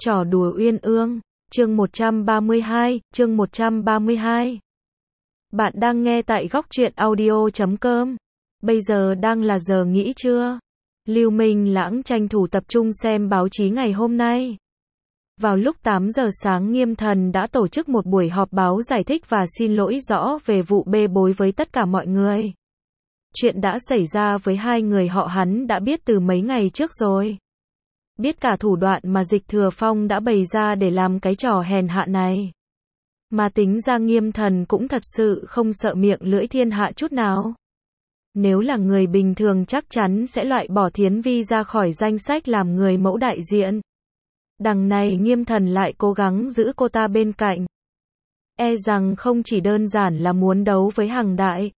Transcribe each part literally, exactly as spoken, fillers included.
Trò đùa uyên ương, chương một trăm ba mươi hai, chương một trăm ba mươi hai. Bạn đang nghe tại góc truyện audio chấm com. Bây giờ đang là giờ nghỉ trưa. Lưu Minh Lãng tranh thủ tập trung xem báo chí ngày hôm nay. Vào lúc tám giờ sáng Nghiêm Thần đã tổ chức một buổi họp báo giải thích và xin lỗi rõ về vụ bê bối với tất cả mọi người. Chuyện đã xảy ra với hai người họ hắn đã biết từ mấy ngày trước rồi. Biết cả thủ đoạn mà Dịch Thừa Phong đã bày ra để làm cái trò hèn hạ này. Mà tính ra Nghiêm Thần cũng thật sự không sợ miệng lưỡi thiên hạ chút nào. Nếu là người bình thường chắc chắn sẽ loại bỏ Thiến Vi ra khỏi danh sách làm người mẫu đại diện. Đằng này Nghiêm Thần lại cố gắng giữ cô ta bên cạnh. E rằng không chỉ đơn giản là muốn đấu với Hằng Đại.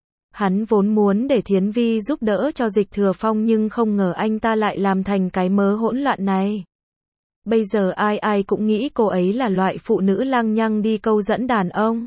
Hắn vốn muốn để Thiến Vi giúp đỡ cho Dịch Thừa Phong nhưng không ngờ anh ta lại làm thành cái mớ hỗn loạn này. Bây giờ ai ai cũng nghĩ cô ấy là loại phụ nữ lăng nhăng đi câu dẫn đàn ông.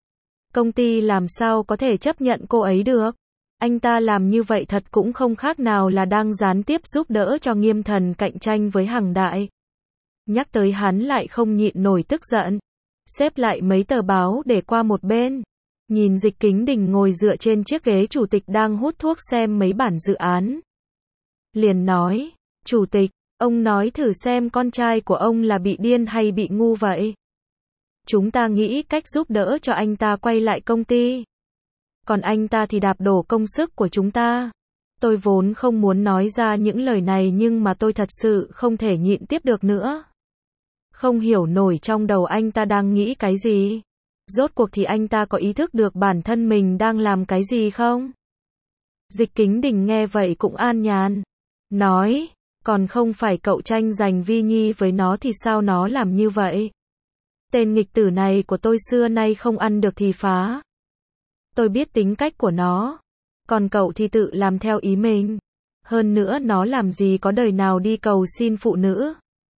Công ty làm sao có thể chấp nhận cô ấy được? Anh ta làm như vậy thật cũng không khác nào là đang gián tiếp giúp đỡ cho Nghiêm Thần cạnh tranh với Hằng Đại. Nhắc tới hắn lại không nhịn nổi tức giận. Xếp lại mấy tờ báo để qua một bên. Nhìn Dịch Kính Đình ngồi dựa trên chiếc ghế chủ tịch đang hút thuốc xem mấy bản dự án. Liền nói, chủ tịch, ông nói thử xem con trai của ông là bị điên hay bị ngu vậy. Chúng ta nghĩ cách giúp đỡ cho anh ta quay lại công ty. Còn anh ta thì đạp đổ công sức của chúng ta. Tôi vốn không muốn nói ra những lời này nhưng mà tôi thật sự không thể nhịn tiếp được nữa. Không hiểu nổi trong đầu anh ta đang nghĩ cái gì. Rốt cuộc thì anh ta có ý thức được bản thân mình đang làm cái gì không? Dịch Kính Đình nghe vậy cũng an nhàn. Nói, còn không phải cậu tranh giành Vi Nhi với nó thì sao nó làm như vậy? Tên nghịch tử này của tôi xưa nay không ăn được thì phá. Tôi biết tính cách của nó. Còn cậu thì tự làm theo ý mình. Hơn nữa nó làm gì có đời nào đi cầu xin phụ nữ.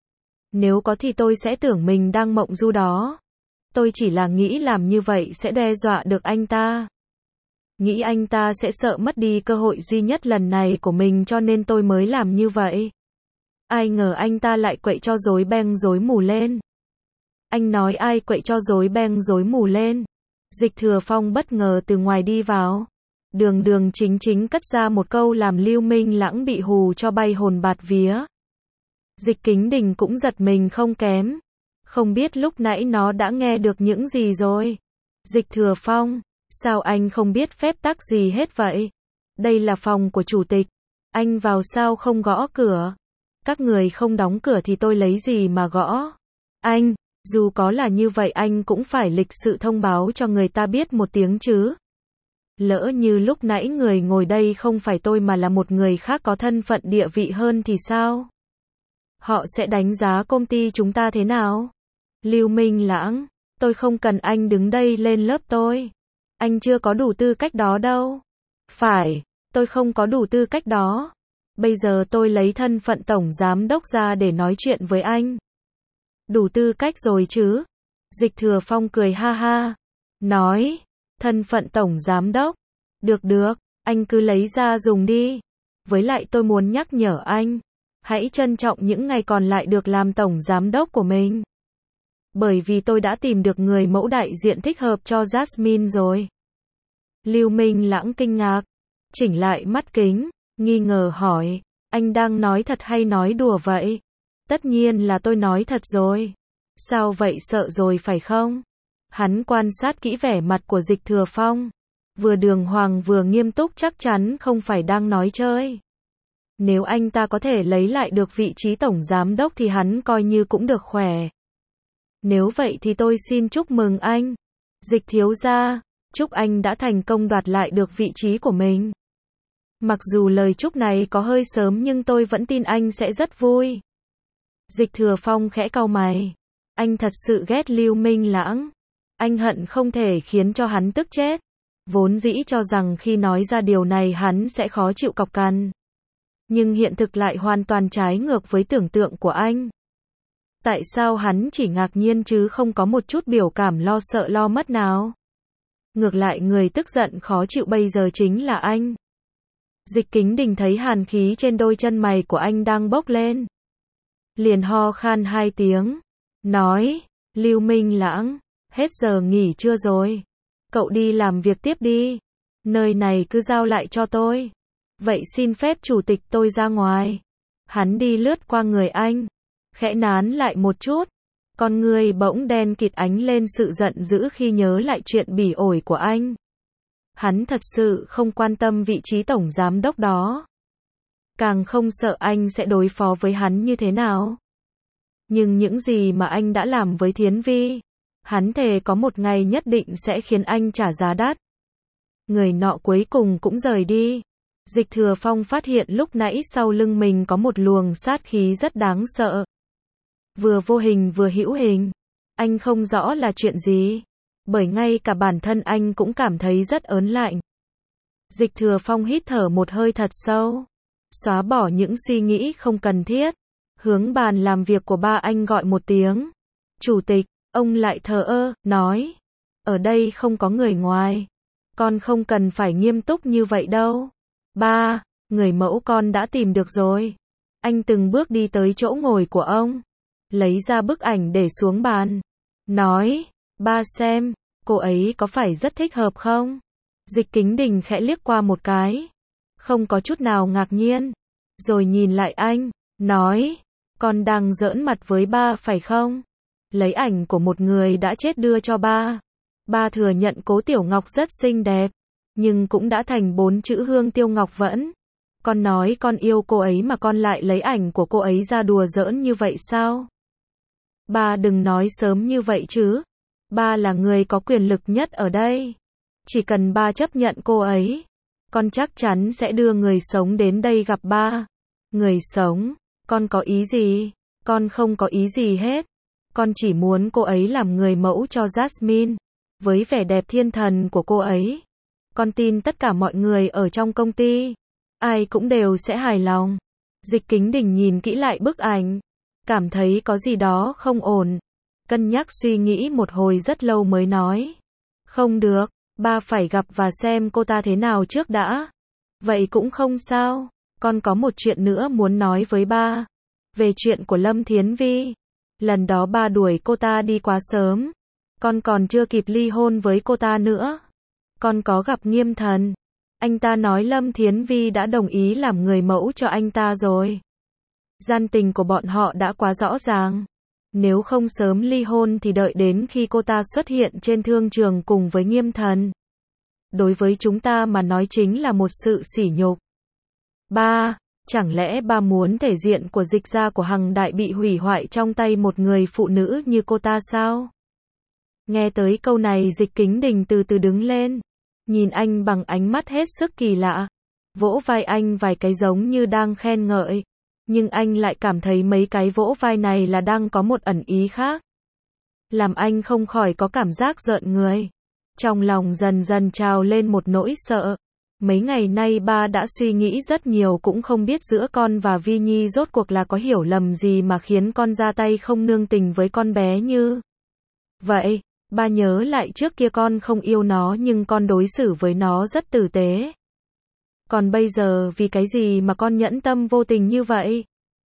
Nếu có thì tôi sẽ tưởng mình đang mộng du đó. Tôi chỉ là nghĩ làm như vậy sẽ đe dọa được anh ta. Nghĩ anh ta sẽ sợ mất đi cơ hội duy nhất lần này của mình cho nên tôi mới làm như vậy. Ai ngờ anh ta lại quậy cho rối beng rối mù lên. Anh nói ai quậy cho rối beng rối mù lên? Dịch Thừa Phong bất ngờ từ ngoài đi vào. Đường đường chính chính cất ra một câu làm Lưu Minh Lãng bị hù cho bay hồn bạt vía. Dịch Kính Đình cũng giật mình không kém. Không biết lúc nãy nó đã nghe được những gì rồi. Dịch Thừa Phong, sao anh không biết phép tắc gì hết vậy? Đây là phòng của chủ tịch. Anh vào sao không gõ cửa? Các người không đóng cửa thì tôi lấy gì mà gõ? Anh, dù có là như vậy anh cũng phải lịch sự thông báo cho người ta biết một tiếng chứ. Lỡ như lúc nãy người ngồi đây không phải tôi mà là một người khác có thân phận địa vị hơn thì sao? Họ sẽ đánh giá công ty chúng ta thế nào? Lưu Minh Lãng, tôi không cần anh đứng đây lên lớp tôi. Anh chưa có đủ tư cách đó đâu. Phải, tôi không có đủ tư cách đó. Bây giờ tôi lấy thân phận tổng giám đốc ra để nói chuyện với anh. Đủ tư cách rồi chứ? Dịch Thừa Phong cười ha ha. Nói, thân phận tổng giám đốc. Được được, anh cứ lấy ra dùng đi. Với lại tôi muốn nhắc nhở anh. Hãy trân trọng những ngày còn lại được làm tổng giám đốc của mình. Bởi vì tôi đã tìm được người mẫu đại diện thích hợp cho Jasmine rồi. Lưu Minh Lãng kinh ngạc. Chỉnh lại mắt kính. Nghi ngờ hỏi. Anh đang nói thật hay nói đùa vậy? Tất nhiên là tôi nói thật rồi. Sao vậy sợ rồi phải không? Hắn quan sát kỹ vẻ mặt của Dịch Thừa Phong. Vừa đường hoàng vừa nghiêm túc chắc chắn không phải đang nói chơi. Nếu anh ta có thể lấy lại được vị trí tổng giám đốc thì hắn coi như cũng được khỏe. Nếu vậy thì tôi xin chúc mừng anh. Dịch thiếu gia, chúc anh đã thành công đoạt lại được vị trí của mình. Mặc dù lời chúc này có hơi sớm nhưng tôi vẫn tin anh sẽ rất vui. Dịch Thừa Phong khẽ cau mày. Anh thật sự ghét Lưu Minh Lãng. Anh hận không thể khiến cho hắn tức chết. Vốn dĩ cho rằng khi nói ra điều này hắn sẽ khó chịu cọc cằn. Nhưng hiện thực lại hoàn toàn trái ngược với tưởng tượng của anh. Tại sao hắn chỉ ngạc nhiên chứ không có một chút biểu cảm lo sợ lo mất nào? Ngược lại người tức giận khó chịu bây giờ chính là anh. Dịch Kính Đình thấy hàn khí trên đôi chân mày của anh đang bốc lên. liền ho khan hai tiếng, nói, Lưu Minh Lãng, hết giờ nghỉ trưa rồi. Cậu đi làm việc tiếp đi. Nơi này cứ giao lại cho tôi. Vậy xin phép chủ tịch tôi ra ngoài. Hắn đi lướt qua người anh, khẽ nán lại một chút. Con người bỗng đen kịt ánh lên sự giận dữ khi nhớ lại chuyện bỉ ổi của anh. Hắn thật sự không quan tâm vị trí tổng giám đốc đó. Càng không sợ anh sẽ đối phó với hắn như thế nào. Nhưng những gì mà anh đã làm với Thiến Vi, hắn thề có một ngày nhất định sẽ khiến anh trả giá đắt. Người nọ cuối cùng cũng rời đi. Dịch Thừa Phong phát hiện lúc nãy sau lưng mình có một luồng sát khí rất đáng sợ. Vừa vô hình vừa hữu hình. Anh không rõ là chuyện gì. Bởi ngay cả bản thân anh cũng cảm thấy rất ớn lạnh. Dịch Thừa Phong hít thở một hơi thật sâu. Xóa bỏ những suy nghĩ không cần thiết. Hướng bàn làm việc của ba anh gọi một tiếng. Chủ tịch, ông lại thờ ơ, nói. Ở đây không có người ngoài. Con không cần phải nghiêm túc như vậy đâu. Ba, người mẫu con đã tìm được rồi. Anh từng bước đi tới chỗ ngồi của ông. Lấy ra bức ảnh để xuống bàn. Nói, ba xem, cô ấy có phải rất thích hợp không? Dịch Kính Đình khẽ liếc qua một cái. Không có chút nào ngạc nhiên. Rồi nhìn lại anh, nói, con đang giỡn mặt với ba phải không? Lấy ảnh của một người đã chết đưa cho ba. Ba thừa nhận Cố Tiểu Ngọc rất xinh đẹp. Nhưng cũng đã thành bốn chữ Hương Tiêu Ngọc Vẫn. Con nói con yêu cô ấy mà con lại lấy ảnh của cô ấy ra đùa giỡn như vậy sao? Ba đừng nói sớm như vậy chứ. Ba là người có quyền lực nhất ở đây. Chỉ cần ba chấp nhận cô ấy, con chắc chắn sẽ đưa người sống đến đây gặp ba. Người sống? Con có ý gì? Con không có ý gì hết. Con chỉ muốn cô ấy làm người mẫu cho Jasmine. Với vẻ đẹp thiên thần của cô ấy, con tin tất cả mọi người ở trong công ty, ai cũng đều sẽ hài lòng. Dịch Kính Đình nhìn kỹ lại bức ảnh, cảm thấy có gì đó không ổn. Cân nhắc suy nghĩ một hồi rất lâu mới nói. Không được, ba phải gặp và xem cô ta thế nào trước đã. Vậy cũng không sao, con có một chuyện nữa muốn nói với ba. Về chuyện của Lâm Thiến Vi. Lần đó ba đuổi cô ta đi quá sớm. Con còn chưa kịp ly hôn với cô ta nữa. Con có gặp Nghiêm Thần. Anh ta nói Lâm Thiến Vi đã đồng ý làm người mẫu cho anh ta rồi. Gian tình của bọn họ đã quá rõ ràng. Nếu không sớm ly hôn thì đợi đến khi cô ta xuất hiện trên thương trường cùng với Nghiêm Thần. Đối với chúng ta mà nói chính là một sự sỉ nhục. Ba, chẳng lẽ ba muốn thể diện của Dịch gia của Hằng Đại bị hủy hoại trong tay một người phụ nữ như cô ta sao? Nghe tới câu này Dịch Kính Đình từ từ đứng lên. Nhìn anh bằng ánh mắt hết sức kỳ lạ. Vỗ vai anh vài cái giống như đang khen ngợi. Nhưng anh lại cảm thấy mấy cái vỗ vai này là đang có một ẩn ý khác. Làm anh không khỏi có cảm giác rợn người. Trong lòng dần dần trào lên một nỗi sợ. Mấy ngày nay ba đã suy nghĩ rất nhiều cũng không biết giữa con và Vi Nhi rốt cuộc là có hiểu lầm gì mà khiến con ra tay không nương tình với con bé như vậy. Ba nhớ lại trước kia con không yêu nó nhưng con đối xử với nó rất tử tế. Còn bây giờ vì cái gì mà con nhẫn tâm vô tình như vậy?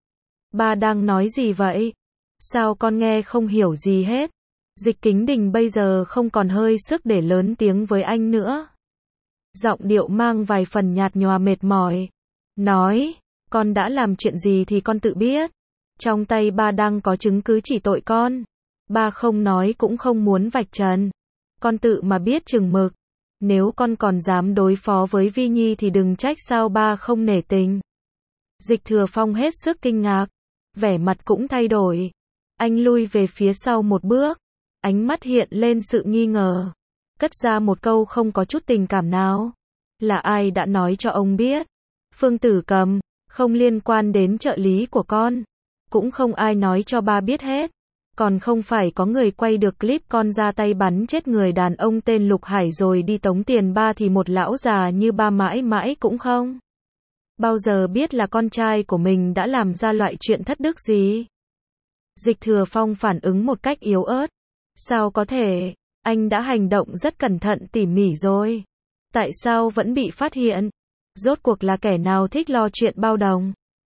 Ba đang nói gì vậy? Sao con nghe không hiểu gì hết? Dịch Kính Đình bây giờ không còn hơi sức để lớn tiếng với anh nữa. Giọng điệu mang vài phần nhạt nhòa mệt mỏi. Nói, con đã làm chuyện gì thì con tự biết. Trong tay ba đang có chứng cứ chỉ tội con. Ba không nói cũng không muốn vạch trần. Con tự mà biết chừng mực. Nếu con còn dám đối phó với Vi Nhi thì đừng trách sao ba không nể tình. Dịch Thừa Phong hết sức kinh ngạc. Vẻ mặt cũng thay đổi. Anh lui về phía sau một bước. Ánh mắt hiện lên sự nghi ngờ. Cất ra một câu không có chút tình cảm nào. Là ai đã nói cho ông biết? Phương Tử Cầm, không liên quan đến trợ lý của con. Cũng không ai nói cho ba biết hết. Còn không phải có người quay được clip con ra tay bắn chết người đàn ông tên Lục Hải rồi đi tống tiền ba thì một lão già như ba mãi mãi cũng không bao giờ biết là con trai của mình đã làm ra loại chuyện thất đức gì. Dịch Thừa Phong phản ứng một cách yếu ớt. Sao có thể? Anh đã hành động rất cẩn thận tỉ mỉ rồi. Tại sao vẫn bị phát hiện? Rốt cuộc là kẻ nào thích lo chuyện bao đồng?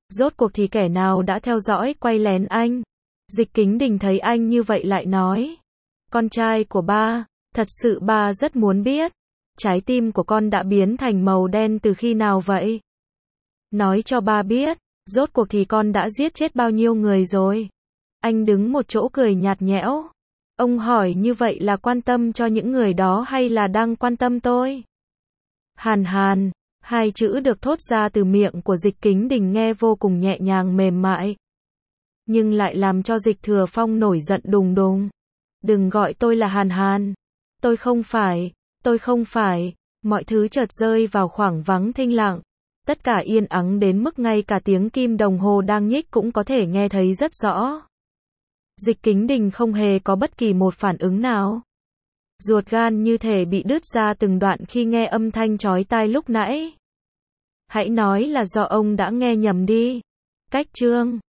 Rốt cuộc thì kẻ nào đã theo dõi quay lén anh? Dịch Kính Đình thấy anh như vậy lại nói. Con trai của ba, thật sự ba rất muốn biết. Trái tim của con đã biến thành màu đen từ khi nào vậy? Nói cho ba biết, rốt cuộc thì con đã giết chết bao nhiêu người rồi? Anh đứng một chỗ cười nhạt nhẽo. Ông hỏi như vậy là quan tâm cho những người đó hay là đang quan tâm tôi? Hàn Hàn, hai chữ được thốt ra từ miệng của Dịch Kính Đình nghe vô cùng nhẹ nhàng mềm mại. Nhưng lại làm cho Dịch Thừa Phong nổi giận đùng đùng. Đừng gọi tôi là Hàn Hàn. Tôi không phải, tôi không phải. Mọi thứ chợt rơi vào khoảng vắng thinh lặng. Tất cả yên ắng đến mức ngay cả tiếng kim đồng hồ đang nhích cũng có thể nghe thấy rất rõ. Dịch Kính Đình không hề có bất kỳ một phản ứng nào. Ruột gan như thể bị đứt ra từng đoạn khi nghe âm thanh chói tai lúc nãy. Hãy nói là do ông đã nghe nhầm đi. Cách chương